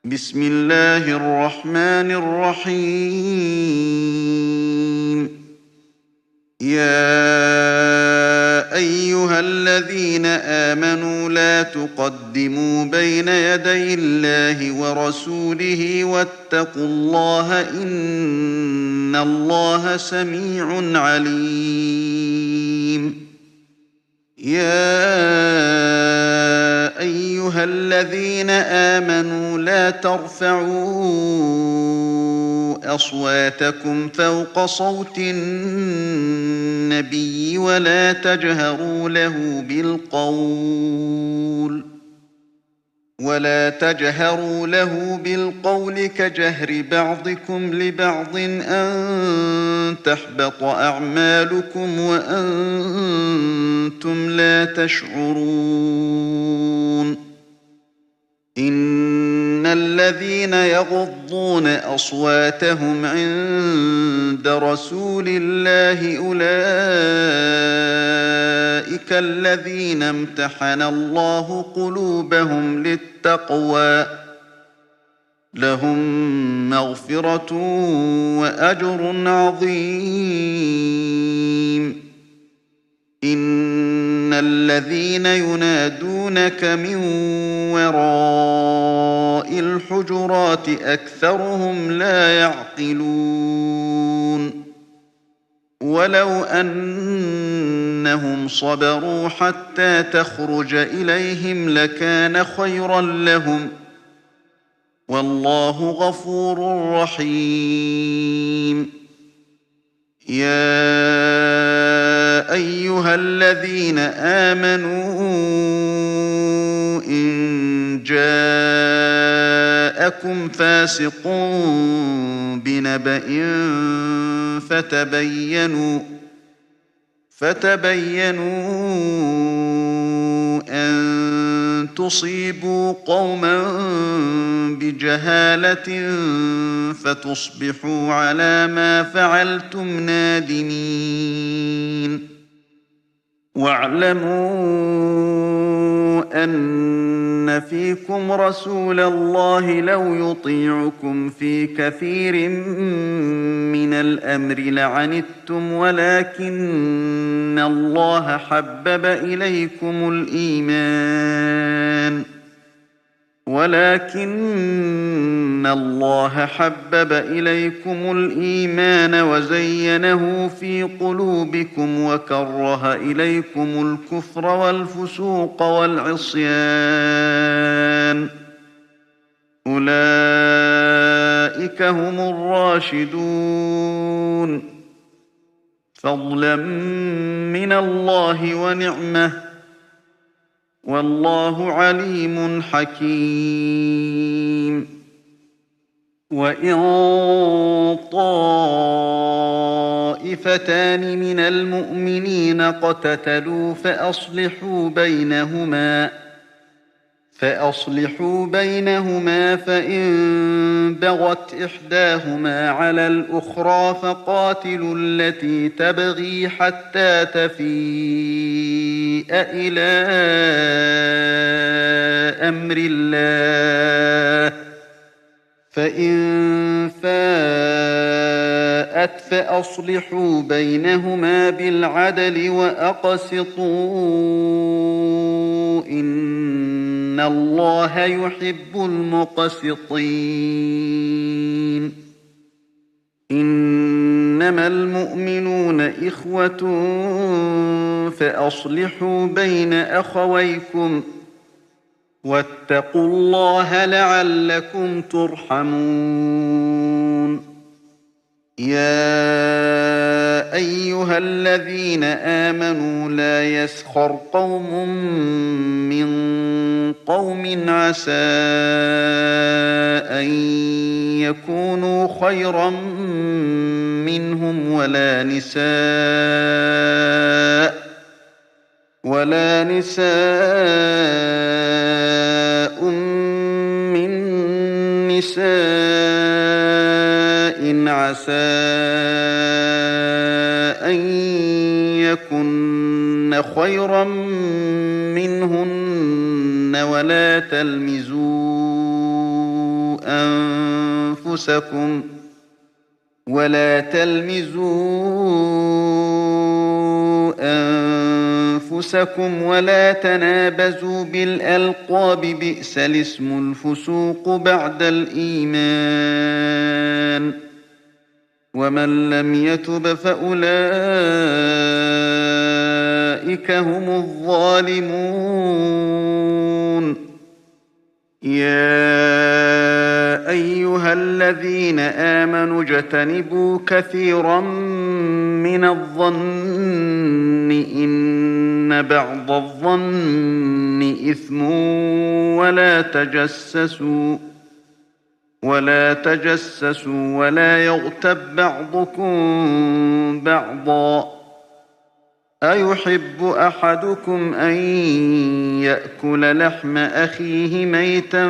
بسم الله الرحمن الرحيم. يا أيها الذين آمنوا لا تقدموا بين يدي الله ورسوله واتقوا الله إن الله سميع عليم. يا أيها الذين آمنوا لا ترفعوا أصواتكم فوق صوت النبي ولا تجهروا له بالقول كجهر بعضكم لبعض أن تحبط أعمالكم وأنتم لا تشعرون. إن الذين يغضون أصواتهم عند رسول الله أولئك الذين امتحن الله قلوبهم للتقوى لهم مغفرة وأجر عظيم. إن الذين ينادونك من وراء الحجرات أكثرهم لا يعقلون. ولو أنهم صبروا حتى تخرج إليهم لكان خيرا لهم والله غفور رحيم. يا أيها الذين آمنوا إن جاءكم فاسق بنبأ فتبينوا أن تصيبوا قوما بجهالة فتصبحوا على ما فعلتم نادمين. واعلموا أن فيكم رسول الله لو يطيعكم في كثير من الأمر لعنتم ولكن الله حبب إليكم الإيمان وزينه في قلوبكم وكره إليكم الكفر والفسوق والعصيان أولئك هم الراشدون فضلا من الله ونعمة والله عليم حكيم. وإن طائفتان من المؤمنين اقتتلوا فأصلحوا بينهما فإن بغت إحداهما على الأخرى فقاتلوا التي تبغي حتى تفيء إلى أمر الله فإن فاءت فأصلحوا بينهما بالعدل وأقسطوا إن الله يحب المقسطين. إنما المؤمنون إخوة فأصلحوا بين أخويكم واتقوا الله لعلكم ترحمون. يا أيها الذين آمنوا لا يسخر قوم من قوم عسى أن يكونوا خيرا منهم ولا نساء من نساء عسى أن يكن خيرا منهن ولا تلمزوا أنفسكم ولا تنابزوا بالألقاب بئس الاسم الفسوق بعد الإيمان ومن لم يتب فأولئك هم الظالمون يا أيها الذين آمنوا اجتنبوا كثيرا من الظن إن بعض الظن إثم ولا تجسسوا ولا يغتب بعضكم بعضا أيحب أحدكم أن يأكل لحم أخيه ميتا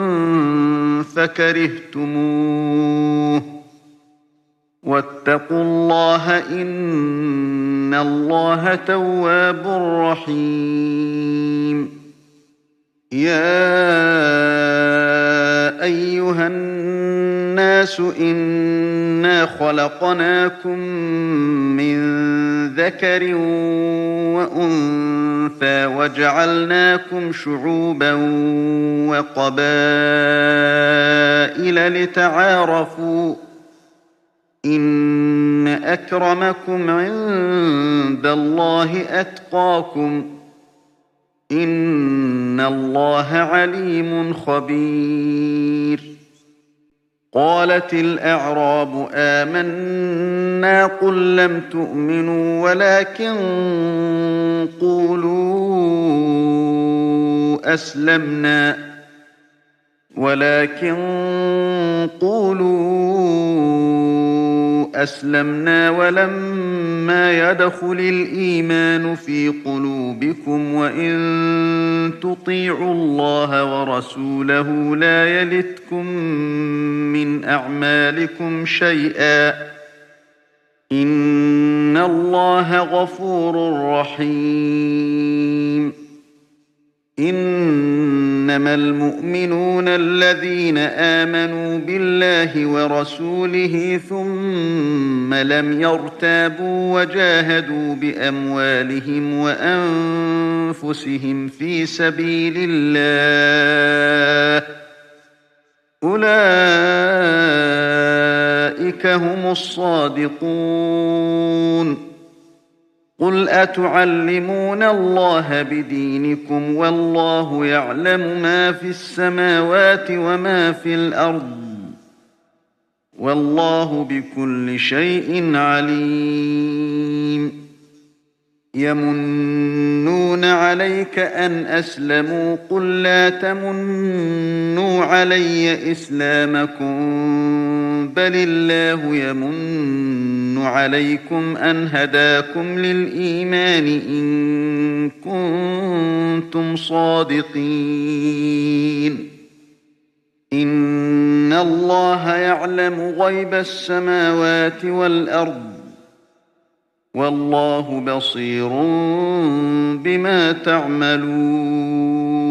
فكرهتموه واتقوا الله إن الله تواب رحيم يا أيها الناس إنا خلقناكم من ذكر وأنثى وجعلناكم شعوبا وقبائل لتعارفوا إن أكرمكم عند الله أتقاكم إن الله عليم خبير قالت الأعراب آمنا قل لم تؤمنوا ولكن قولوا أسلمنا ولما يدخل الإيمان في قلوبكم وإن تطيعوا الله ورسوله لا يلتكم من أعمالكم شيئا إن الله غفور رحيم إنما المؤمنون الذين آمنوا بالله ورسوله ثم لم يرتابوا وجاهدوا بأموالهم وأنفسهم في سبيل الله أولئك هم الصادقون قل أتعلمون الله بدينكم والله يعلم ما في السماوات وما في الأرض والله بكل شيء عليم يمنون عليك أن أسلموا قل لا تمنوا علي إسلامكم بل الله يمن عليكم أن هداكم للإيمان إن كنتم صادقين إن الله يعلم غيب السماوات والأرض والله بصير بما تعملون